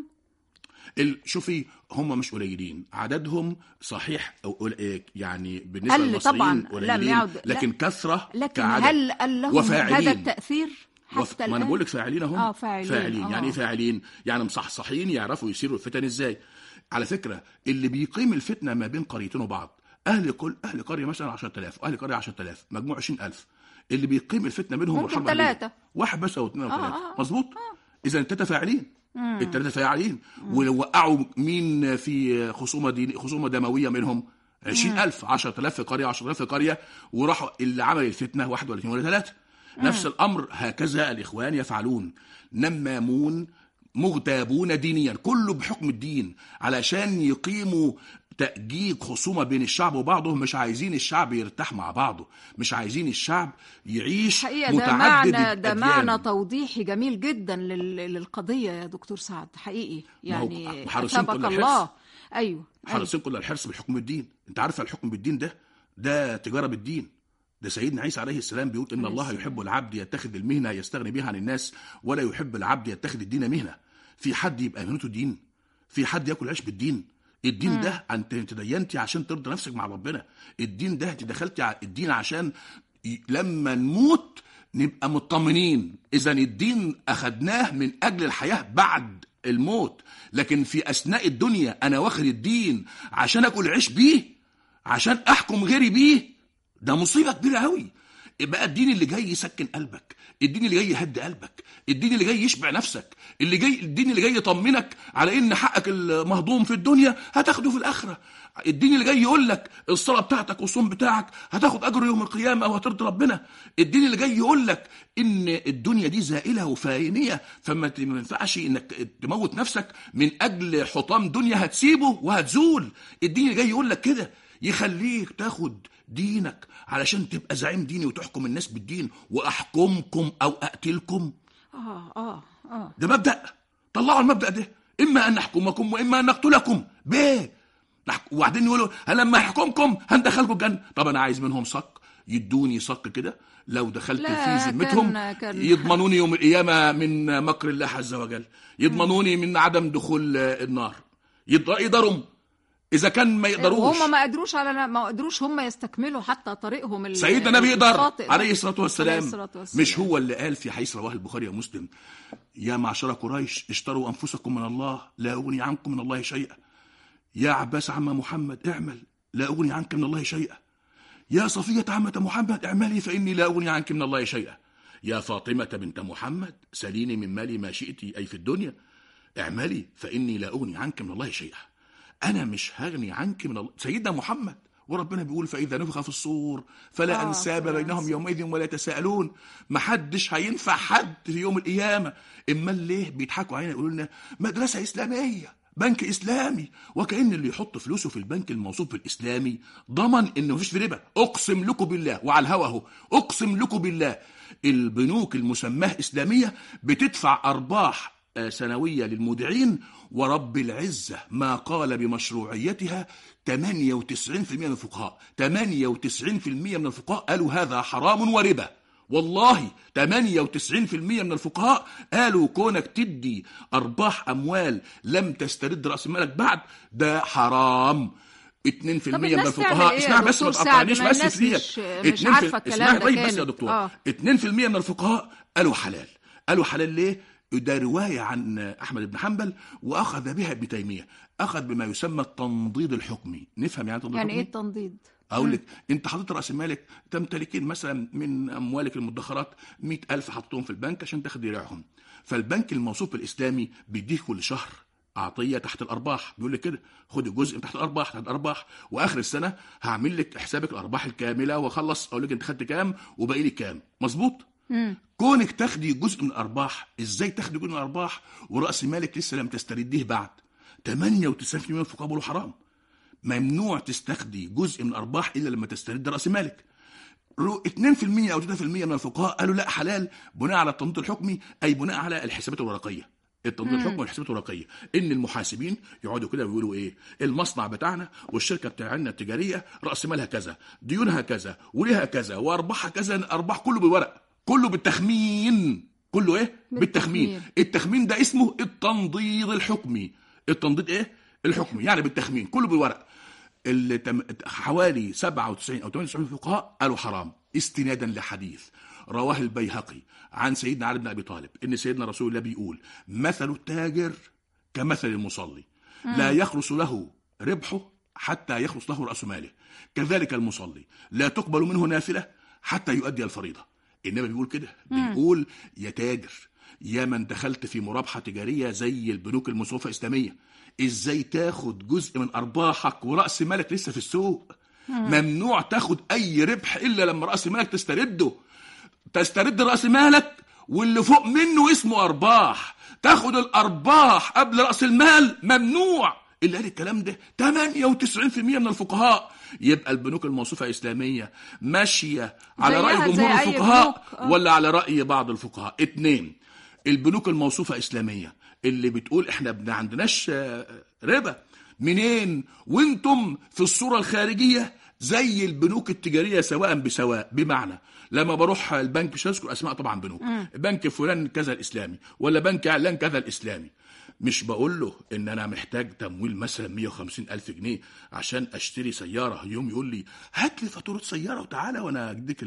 شوفي هم مش قليلين عددهم صحيح، أو يعني بالنسبة للمصريين قليلين، لكن كثرة لكن هل هل لهم هذا التأثير؟ وف... ما انا بقول لك فاعلين اهم. اه فاعلين, فاعلين. آه. يعني فاعلين يعني مصحصحين، يعرفوا يسيروا الفتن ازاي. على فكره اللي بيقيم الفتنه ما بين قريتين وبعض، اهل كل اهل قريه مثلا عشرة آلاف واهل قريه عشرة آلاف، مجموع عشرين ألف، اللي بيقيم الفتنه منهم ممكن ثلاثه، واحد بس او اثنين او ثلاثه. آه. مظبوط. آه. اذا الثلاثه فاعلين، الثلاثه فاعلين. ولو وقعوا مين في خصومه دي خصومه دمويه منهم عشرين ألف، عشرة آلاف في قريه، عشرة آلاف في قريه، وراحوا اللي عمل الفتنه واحد ولا اثنين ولا ثلاثه. نفس الأمر هكذا الإخوان يفعلون، نمامون مغتابون دينيا، كله بحكم الدين علشان يقيموا تأجيج خصومة بين الشعب وبعضه. مش عايزين الشعب يرتاح مع بعضه، مش عايزين الشعب يعيش متعدد ده معنى, ده معنى توضيحي جميل جدا للقضية يا دكتور سعد حقيقي. يعني أتابك الله. أيوه حرصين كل الحرص بالحكم بالدين. انت عارفة الحكم بالدين ده ده تجارة بالدين. ده سيدنا عيسى عليه السلام بيقول إن الله يحب العبد يتخذ المهنة يستغني بها عن الناس، ولا يحب العبد يتخذ الدين مهنة. في حد يبقى مهنته دين؟ في حد يأكل عيش بالدين؟ الدين م. ده أنت تدينتي عشان ترضي نفسك مع ربنا. الدين ده تدخلتي على الدين عشان لما نموت نبقى مطمنين. إذا الدين أخدناه من أجل الحياة بعد الموت، لكن في أثناء الدنيا أنا واخد الدين عشان أكل عيش بيه، عشان أحكم غيري بيه. ده مصيبة كبيرة قوي. بقى الدين اللي جاي يسكن قلبك، الدين اللي جاي يهدي قلبك، الدين اللي جاي يشبع نفسك، اللي جاي الدين اللي جاي يطمنك على ان حقك المهضوم في الدنيا هتاخده في الاخره، الدين اللي جاي يقول لك الصلاه بتاعتك والصوم بتاعك هتاخد اجر يوم القيامه وهترضي ربنا، الدين اللي جاي يقول لك ان الدنيا دي زائله وفانيه فما ينفعش انك تموت نفسك من اجل حطام دنيا هتسيبه وهتزول، الدين اللي جاي يقول لك كده يخليك تاخد دينك علشان تبقى زعيم ديني وتحكم الناس بالدين، واحكمكم او اقتلكم. اه اه اه ده مبدأ، طلعوا المبدأ ده، اما ان نحكمكم واما ان نقتلكم بيه. وبعدين يقولوا لما يحكمكم هندخلكم الجنه. طب انا عايز منهم صك، يدوني صك كده لو دخلت في ذمتهم كان كان يضمنوني يوم القيامه من مكر الله عز وجل، يضمنوني من عدم دخول النار، يقدروا اذا كان ما يقدروش. هم ما قدروش على ما قدروش هم يستكملوا حتى طريقهم. سيدنا النبي يقدر عليه الصلاه والسلام، مش هو اللي قال في حديث رواه البخاري ومسلم: يا معشر قريش اشتروا انفسكم من الله لا اغني عنكم من الله شيئا، يا عباس عم محمد اعمل لا اغني عنك من الله شيئا، يا صفيه عمه محمد اعملي فاني لا اغني عنك من الله شيئا، يا فاطمه بنت محمد سليني من مالي ما شئت اي في الدنيا، اعملي فاني لا اغني عنك من الله شيئا، أنا مش هغني عنك من الله. سيدنا محمد وربنا بيقول: فإذا نفخ في الصور فلا آه أنساب بينهم يومئذ ولا يتساءلون. محدش هينفع حد في يوم القيامة. إما ليه بيضحكوا علينا يقولوا لنا مدرسة إسلامية، بنك إسلامي، وكأن اللي يحط فلوسه في البنك الموصوف بالإسلامي ضمن إنه مفيش في ربا. أقسم لكم بالله وعلى الهوا أهو، أقسم لكم بالله البنوك المسماه إسلامية بتدفع أرباح سنوية للمودعين، ورب العزة ما قال بمشروعيتها ثمانية وتسعين بالمئة من الفقهاء، ثمانية وتسعين بالمئة من الفقهاء قالوا هذا حرام وربا. والله ثمانية وتسعين بالمئة من الفقهاء قالوا كونك تدي أرباح أموال لم تسترد رأس مالك بعد ده حرام. اثنين بالمئة من الفقهاء، اسمع بس ما تقطعنيش بس فيك، مش عارفه الكلام ده بس يا دكتور. آه. اثنين بالمئة من الفقهاء قالوا حلال. قالوا حلال ليه؟ ده رواية عن أحمد بن حنبل وأخذ بها ابن تيمية، أخذ بما يسمى التنضيد الحكمي. نفهم يعني التنضيد يعني الحكمي؟ إيه التنضيد؟ أقول لك، أنت حضرت رأس مالك تمتلكين مثلا من أموالك المدخرات مئة ألف حطهم في البنك عشان تاخد ريعهم، فالبنك الموصوف الإسلامي بيديك كل شهر عطية تحت الأرباح، بيقول لك كده خد جزء تحت الأرباح تحت الأرباح، وآخر السنة هعمل لك حسابك الأرباح الكاملة وأخلص أقول لك أنت خدت كام وباقي لي كام. مظبوط؟ مم. كونك تاخدي جزء من الأرباح، إزاي تاخدي جزء من الأرباح ورأس مالك لسه لم تسترديه بعد؟ ثمانية وتسعين بالمئة من الفقهاء بيقولوا حرام، ممنوع تستخدي جزء من الأرباح إلا لما تسترد رأس مالك. اثنين بالمئة أو ثلاثة بالمئة من الفقهاء قالوا لا حلال، بناء على التنظيم الحكمي، أي بناء على الحسابات الورقية. التنظيم الحكمي والحسابات الورقية إن المحاسبين يقعدوا كده ويقولوا إيه؟ المصنع بتاعنا والشركة بتاعنا التجارية رأس مالها كذا، ديونها كذا، وليها كذا، وأرباحها كذا، الأرباح كله بالورق، كله بالتخمين، كله ايه؟ بالتخمين. بالتخمين. التخمين ده اسمه التنضيد الحكمي. التنضيد ايه؟ الحكمي، يعني بالتخمين، كله بالورق. اللي تم... حوالي سبعة وتسعين او ثمانية وتسعين فقهاء قالوا حرام، استنادا لحديث رواه البيهقي عن سيدنا علي بن ابي طالب ان سيدنا رسول الله بيقول: مثل التاجر كمثل المصلي، لا يخلص له ربحه حتى يخلص له راس ماله، كذلك المصلي لا تقبل منه نافله حتى يؤدي الفريضه. النبي بيقول كده، بيقول: يا تاجر، يا من دخلت في مرابحة تجارية زي البنوك المصروفة إسلامية، إزاي تاخد جزء من أرباحك ورأس مالك لسه في السوق؟ ممنوع تاخد أي ربح إلا لما رأس مالك تسترده. تسترد رأس مالك واللي فوق منه اسمه أرباح، تاخد الأرباح قبل رأس المال ممنوع. اللي قال الكلام ده ثمانية وتسعين بالمئة من الفقهاء. يبقى البنوك الموصوفة إسلامية ماشية على رأي جمهور الفقهاء ولا على رأي بعض الفقهاء؟ اتنين، البنوك الموصوفة إسلامية اللي بتقول إحنا ما عندناش ربا، منين وانتم في الصورة الخارجية زي البنوك التجارية سواء بسواء؟ بمعنى لما بروح البنك، مش هذكر أسماء طبعا بنوك، بنك فلان كذا الإسلامي ولا بنك إعلان كذا الإسلامي، مش بقول له ان انا محتاج تمويل مثلا مية وخمسين الف جنيه عشان اشتري سياره، يوم يقول لي هات لي فاتوره سياره وتعالى وانا اديك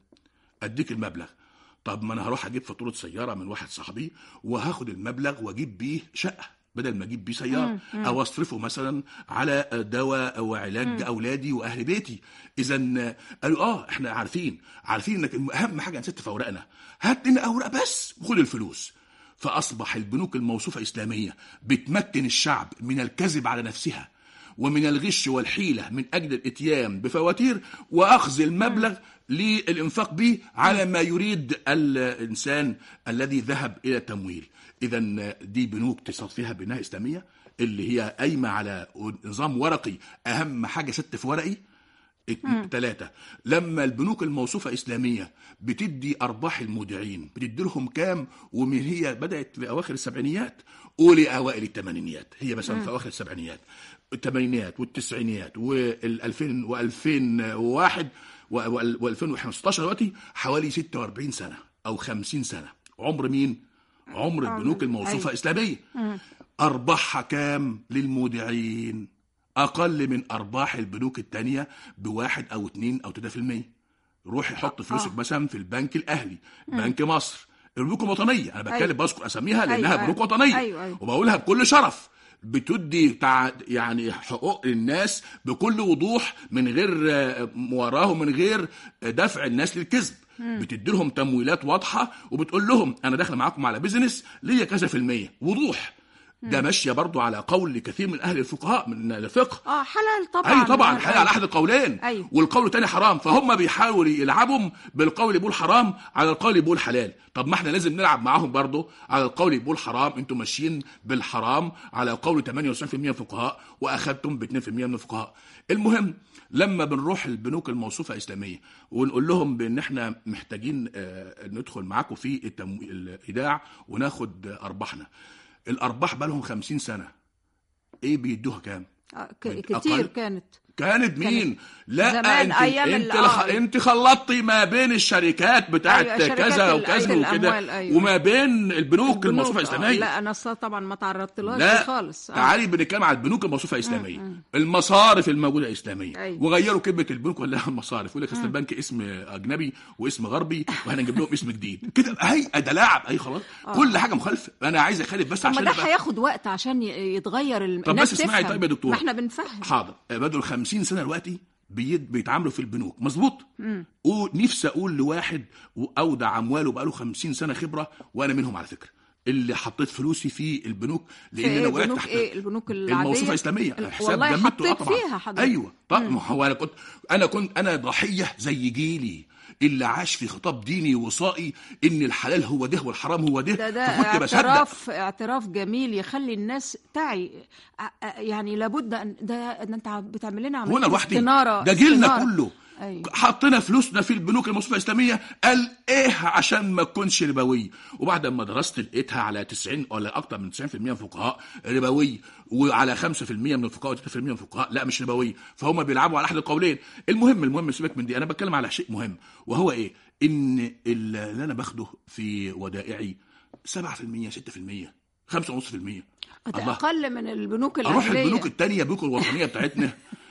اديك المبلغ. طب ما انا هروح اجيب فاتوره سياره من واحد صاحبي وهاخد المبلغ واجيب بيه شقه، بدل ما اجيب بيه سياره او اصرفه مثلا على دواء او علاج اولادي واهل بيتي. اذا قالوا اه احنا عارفين عارفين انك اهم حاجه نستف اوراقنا، هات لنا اوراق بس وخد الفلوس. فاصبح البنوك الموصوفه اسلاميه بتمكن الشعب من الكذب على نفسها ومن الغش والحيله من اجل الاتيان بفواتير واخذ المبلغ للانفاق به على ما يريد الانسان الذي ذهب الى التمويل. اذا دي بنوك تصفيها بناء اسلاميه اللي هي قايمه على نظام ورقي، اهم حاجه ستف ورقي. ثلاثة، لما البنوك الموصوفة إسلامية بتدي أرباح المودعين بتدي لهم كام؟ ومن هي بدأت في أواخر السبعينيات أولي أوائل الثمانينيات، هي مثلا في أواخر السبعينيات الثمانينيات والتسعينيات والألفين وألفين وواحد وألفين وخمستاشر دلوقتي حوالي ستة وأربعين سنة أو خمسين سنة. عمر مين؟ عمر البنوك الموصوفة أي. إسلامية. أرباحها كام للمودعين؟ أقل من أرباح البنوك التانية بواحد أو اتنين أو تلاتة في المية. روح يحط فلوسك آه. مثلا في البنك الأهلي، مم. بنك مصر، البنوك الوطنية، أنا بتكلم أيوة. بذكر أسميها لأنها أيوة. بنوك وطنية أيوة. أيوة. وبقولها بكل شرف، بتدي تع... يعني حقوق الناس بكل وضوح من غير مواراه ومن غير دفع الناس للكذب. بتدي لهم تمويلات واضحة وبتقول لهم أنا داخل معاكم على بيزنس ليا كذا في المية، وضوح. ده ماشيه برضو على قول كثير من اهل الفقهاء من الفقه. اه حلال طبعا. اي طبعا حلال على احد القولين. أيوة. والقول الثاني حرام، فهم بيحاولوا يلعبهم بالقول اللي بيقول حرام على القول اللي بيقول حلال. طب ما احنا لازم نلعب معاهم برضو على القول اللي بيقول حرام. انتم ماشيين بالحرام على قول ثمانية وتسعين بالمية من الفقهاء واخذتم ب اثنين بالمية من الفقهاء. المهم لما بنروح البنوك الموصوفه اسلاميه ونقول لهم بان احنا محتاجين ندخل معاكم في الايداع وناخد ارباحنا، الارباح بقى لهم خمسين سنه، ايه بيدوها كام؟ آه كتير. كانت كانت مين؟ كانت لا انت انت, لخ... انت خلطتي ما بين الشركات بتاعت أيوة كذا وكذا وكده أيوة. وما بين البنوك الموصوفه اسلاميه. لا انا طبعا ما تعرضت لهاش خالص. آه. تعالي بنتكلم على البنوك الموصوفه اسلاميه. م- م. المصارف الموجوده اسلاميه. أيوة. وغيروا كلمه البنوك ولا المصارف، يقول لك اصل البنك اسم اجنبي واسم غربي واحنا نجيب لهم اسم جديد كده. هي ده لاعب اي خلاص. آه. كل حاجه مخالفه. انا عايز اخالف بس عشان ده هياخد وقت عشان يتغير الناس. طب بس اسمعي طيب يا دكتور، ما احنا بنفهم. حاضر. بدل خمسين سنه دلوقتي بيتعاملوا في البنوك مظبوط. ونفسي اقول لواحد اودع امواله بقاله خمسين سنه خبره، وانا منهم على فكره اللي حطيت فلوسي في البنوك لان انا وقعت تحت ايه البنوك العاديه الموصوفه اسلاميه. والله حطيت فيها حضرتك. ايوه طب ما هو انا كنت انا كنت انا ضحيه زي جيلي اللي عاش في خطاب ديني وصائي ان الحلال هو ده والحرام هو ده. ده, ده اعتراف اعتراف جميل يخلي الناس تعي. يعني لابد ان ده ان انت بتعمل لنا عمليه استناره. ده جيلنا كله. أيوة. حطينا فلوسنا في البنوك الموصوفه الاسلاميه، قال ايه عشان ما تكونش ربويه. وبعد ما درست لقيتها على تسعين ولا اكتر من تسعين بالمية من الفقهاء ربويه، وعلى خمسة بالمية من الفقهاء و3% من الفقهاء لا مش ربويه. فهم بيلعبوا على احد القولين. المهم المهم سيبك من دي، انا بتكلم على شيء مهم وهو ايه؟ ان اللي انا باخده في ودائعي سبعة بالمية ستة بالمية خمسة فاصلة خمسة بالمية. ده اقل من البنوك الاهليه. اروح البنوك الثانيه البنوك الوطنيه بتاعتنا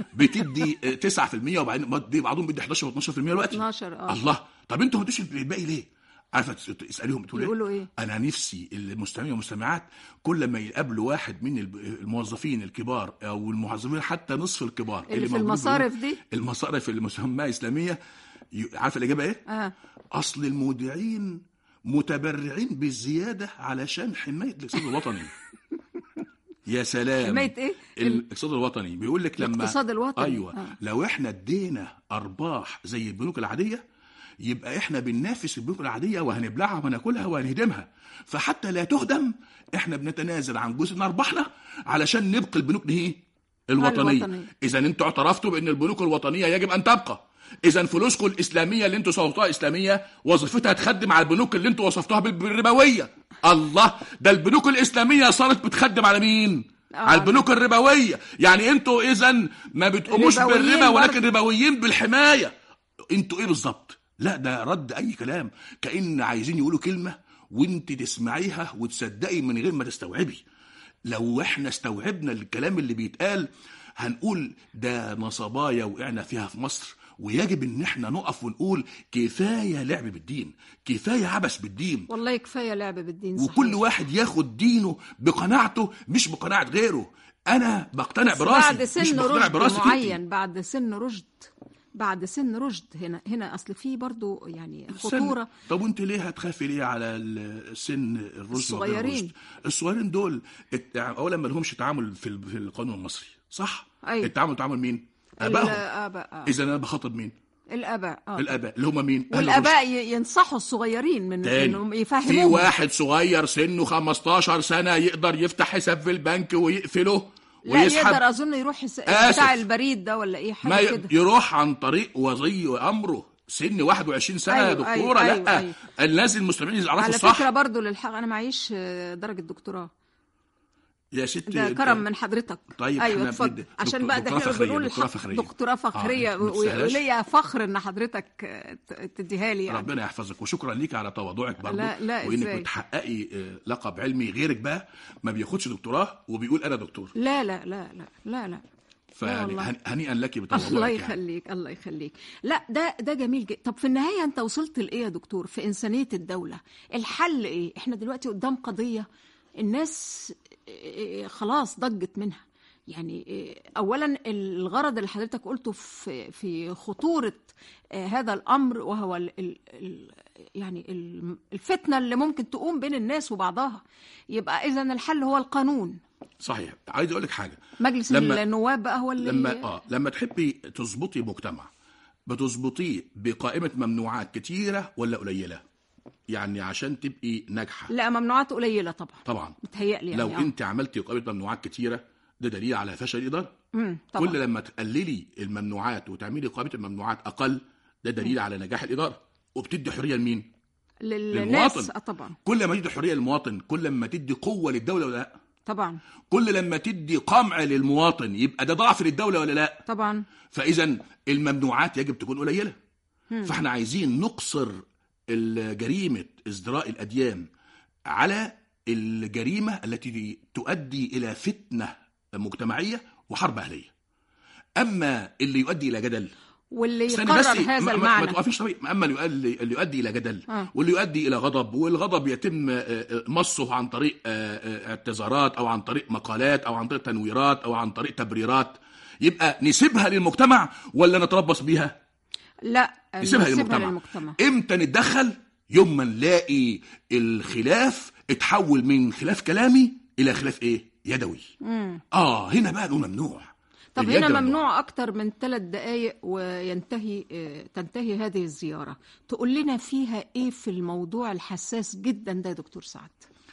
بتدي تسعة بالمية وبعدين بعضهم بيدي احداشر و12% دلوقتي. اتناشر اه الله. طب انتوا ما تدوش الباقي ليه؟ عارفه تساليهم بتقولوا يقولوا ايه؟ انا نفسي المستمعين والمستمعات كل ما يقابلوا واحد من الموظفين الكبار او الموظفين حتى نصف الكبار اللي, اللي في المصارف دي، المصارف اللي مسماها اسلاميه، عارفه الاجابه ايه؟ اه اصل المودعين متبرعين بالزياده علشان حمايه الاقتصاد الوطني. يا سلام. حماية ايه؟ الاقتصاد الوطني. بيقول لك لما الاقتصاد الوطني ايوه آه. لو احنا ادينا ارباح زي البنوك العاديه يبقى احنا بننافس البنوك العاديه وهنبلعها وهناكلها وهنهدمها. فحتى لا تهدم احنا بنتنازل عن جزء من ارباحنا علشان نبقى البنوك دي الوطنيه. اذا انتوا اعترفتوا بان البنوك الوطنيه يجب ان تبقى، اذا فلوسكم الاسلاميه اللي انتوا صوتوها اسلاميه وظيفتها تخدم على البنوك اللي انتوا وصفتوها بالربويه. الله، ده البنوك الاسلاميه صارت بتخدم على مين؟ آه. على البنوك الربويه. يعني انتوا اذا ما بتقوموش بالربا ولكن ربويين بالحمايه. انتوا ايه بالظبط؟ لا ده رد اي كلام، كأن عايزين يقولوا كلمه وانت تسمعيها وتصدقي من غير ما تستوعبي. لو احنا استوعبنا الكلام اللي بيتقال هنقول ده نصبايا وقعنا فيها في مصر ويجب ان احنا نقف ونقول كفايه لعب بالدين، كفايه عبث بالدين. والله كفايه لعب بالدين صحيح. وكل واحد ياخد دينه بقناعته مش بقناعه غيره. انا بقتنع براسي بعد سن مش بقتنع رشد براسي معين كتي. بعد سن رشد بعد سن رشد هنا هنا اصل في برضو يعني خطوره. طب وانت ليه هتخافي ليه على السن الرشد؟ الصغيرين الصغيرين دول اولا ما لهمش تعامل في في القانون المصري صح؟ أيوة. التعامل تعامل مين؟ ابائهم. الاباء. اذا انا بخاطب مين؟ الاباء. آه. الاباء اللي هم مين؟ والاباء ينصحوا الصغيرين من انهم يفهموهم. في واحد صغير سنه خمستاشر سنه يقدر يفتح حساب في البنك ويقفله ويسحب. لا يقدر اظن يروح بتاع البريد ده ولا ايه حاجه ما كده. يروح عن طريق ولي امره سن واحد وعشرين سنه. أيوة يا دكتوره. أيوة لا أيوة. الناس المسلمين يعرفوا على الصح. على فكره برضو للحق انا معيش درجه دكتوراه يا ستي، ده كرم من حضرتك. طيب ايوه اتفضل عشان بقى ده احنا بنقول دكتوراه فخريه دكتوراه فخريه آه وليا فخر ان حضرتك تديها لي يعني. ربنا يحفظك وشكرا ليك على تواضعك برضه. لا لا وانك إزاي؟ بتحققي لقب علمي. غيرك بقى ما بياخدش دكتوراه وبيقول انا دكتور. لا لا لا لا لا لا فهنيئا لك بتواضعك. الله يخليك يعني. الله يخليك. لا ده ده جميل جدا. طب في النهايه انت وصلت لايه يا دكتور في انسانيه الدوله؟ الحل ايه؟ احنا دلوقتي قدام قضيه الناس خلاص ضجت منها. يعني اولا الغرض اللي حضرتك قلته في في خطوره هذا الامر وهو ال ال يعني الفتنه اللي ممكن تقوم بين الناس وبعضها. يبقى اذا الحل هو القانون. صحيح. عايز اقول لك حاجه. مجلس لما النواب بقى هو اللي لما اه لما تحبي تظبطي مجتمع بتظبطيه بقائمه ممنوعات كتيره ولا قليله؟ يعني عشان تبقي ناجحه. لا ممنوعات قليله طبعا. طبعا متهيألي يعني لو آه. انت عملتي قائمه ممنوعات كتيره ده دليل على فشل الاداره. كل لما تقللي الممنوعات وتعملي قائمه الممنوعات اقل ده دليل مم. على نجاح الاداره. وبتدي حريه لمين؟ للناس. آه طبعا. كل ما تدي حريه للمواطن كل ما تدي قوه للدوله ولا لا؟ طبعا. كل لما تدي قمع للمواطن يبقى ده ضعف للدوله ولا لا؟ طبعا. فاذا الممنوعات يجب تكون قليله. مم. فاحنا عايزين نقصر الجريمه ازدراء الاديان على الجريمه التي تؤدي الى فتنه مجتمعيه وحرب اهليه. اما اللي يؤدي الى جدل واللي يقرر هذا ما المعنى ما توقفيش طريق. اما اللي يؤدي الى جدل آه. واللي يؤدي الى غضب والغضب يتم مصه عن طريق اعتذارات او عن طريق مقالات او عن طريق تنويرات او عن طريق تبريرات، يبقى نسيبها للمجتمع ولا نتربص بيها؟ لا نسيبها للمجتمع. للمجتمع. امتى نتدخل؟ يوم ما نلاقي الخلاف اتحول من خلاف كلامي الى خلاف ايه؟ يدوي. مم. اه هنا بقى نقول ممنوع. طب هنا ممنوع أكتر من ثلاث دقايق وينتهي تنتهي هذه الزيارة. تقول لنا فيها إيه في الموضوع الحساس جدا ده يا دكتور سعد؟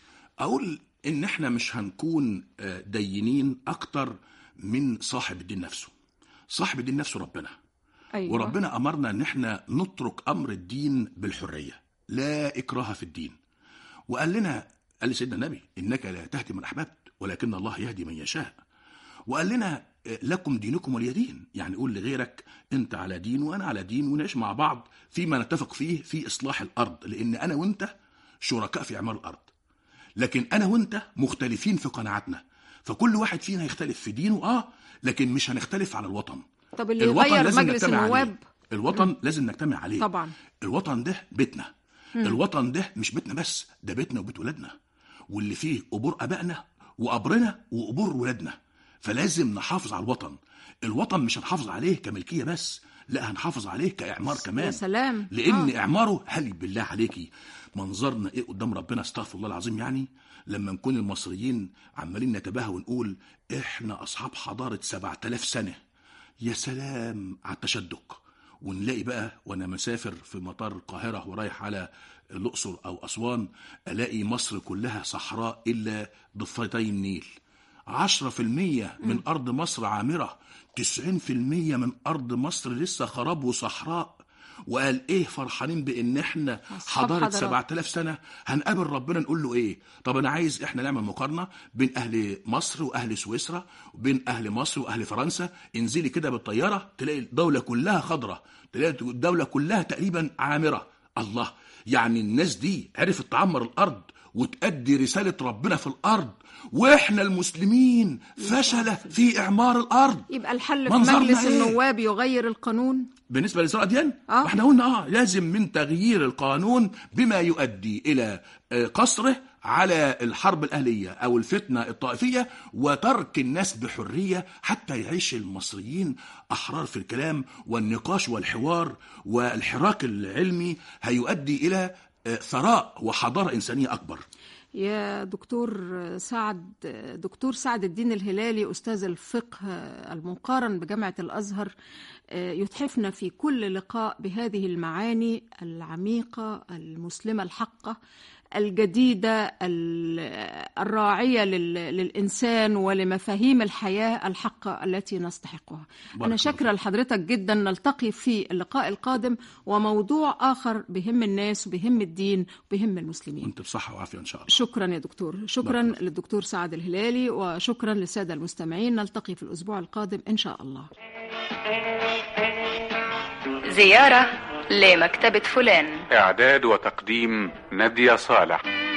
أقول إن إحنا مش هنكون دينين أكتر من صاحب الدين نفسه. صاحب الدين نفسه ربنا. أيوة. وربنا أمرنا إن إحنا نترك أمر الدين بالحرية، لا إكراه في الدين. وقال لنا، قال سيدنا النبي: إنك لا تهدي من أحببت ولكن الله يهدي من يشاء. وقال لنا: لكم دينكم ولي دين. يعني قول لغيرك انت على دين وانا على دين ونعيش مع بعض فيما نتفق فيه في اصلاح الارض، لان انا وانت شركاء في اعمار الارض، لكن انا وانت مختلفين في قناعاتنا. فكل واحد فينا يختلف في دينه اه لكن مش هنختلف على الوطن. طب اللي يغير مجلس النواب؟ الوطن م. لازم نجتمع عليه طبعا. الوطن ده بيتنا. م. الوطن ده مش بيتنا بس، ده بيتنا وبيت ولادنا، واللي فيه قبور ابائنا وقبرنا وقبور ولادنا. فلازم نحافظ على الوطن. الوطن مش هنحافظ عليه كملكية بس، لا هنحافظ عليه كإعمار كمان. يا سلام. لأن آه. إعماره هل بالله عليكي منظرنا إيه قدام ربنا؟ استغفر الله العظيم. يعني لما نكون المصريين عمالين نتباهى ونقول إحنا أصحاب حضارة سبعة آلاف سنة، يا سلام على التشدق. ونلاقي بقى وأنا مسافر في مطار القاهرة ورايح على الأقصر أو أسوان ألاقي مصر كلها صحراء إلا ضفتي النيل. عشرة في المية من أرض مصر عامرة، تسعين في المية من أرض مصر لسه خراب وصحراء. وقال إيه فرحانين بإن إحنا حضارة سبعة آلاف سنة. هنقابل ربنا نقول له إيه؟ طب أنا عايز إحنا نعمل مقارنة بين أهل مصر وأهل سويسرا وبين أهل مصر وأهل فرنسا. انزلي كده بالطيارة تلاقي الدولة كلها خضرة، تلاقي الدولة كلها تقريبا عامرة. الله، يعني الناس دي عرفت تعمر الأرض وتأدي رسالة ربنا في الأرض، وإحنا المسلمين فشلة في إعمار الأرض. يبقى الحل في منظرنا مجلس إيه؟ النواب يغير القانون بالنسبة لإصلاح الأديان آه. احنا قلنا اه لازم من تغيير القانون بما يؤدي إلى آه، قصره على الحرب الأهلية أو الفتنة الطائفية، وترك الناس بحرية حتى يعيش المصريين أحرار في الكلام والنقاش والحوار، والحراك العلمي هيؤدي إلى آه، ثراء وحضارة إنسانية أكبر. يا دكتور سعد دكتور سعد الدين الهلالي، أستاذ الفقه المقارن بجامعة الأزهر، يتحفنا في كل لقاء بهذه المعاني العميقة المسلمة الحقة الجديدة الراعية للإنسان ولمفاهيم الحياة الحقة التي نستحقها. أنا شاكرة لحضرتك جدا. نلتقي في اللقاء القادم وموضوع آخر بهم الناس وبهم الدين وبهم المسلمين. وانت بصحة وعافية إن شاء الله. شكرا يا دكتور. شكرا بارك. للدكتور سعد الهلالي، وشكرا للسادة المستمعين. نلتقي في الأسبوع القادم إن شاء الله. زيارة لمكتبة فلان. إعداد وتقديم نادية صالح.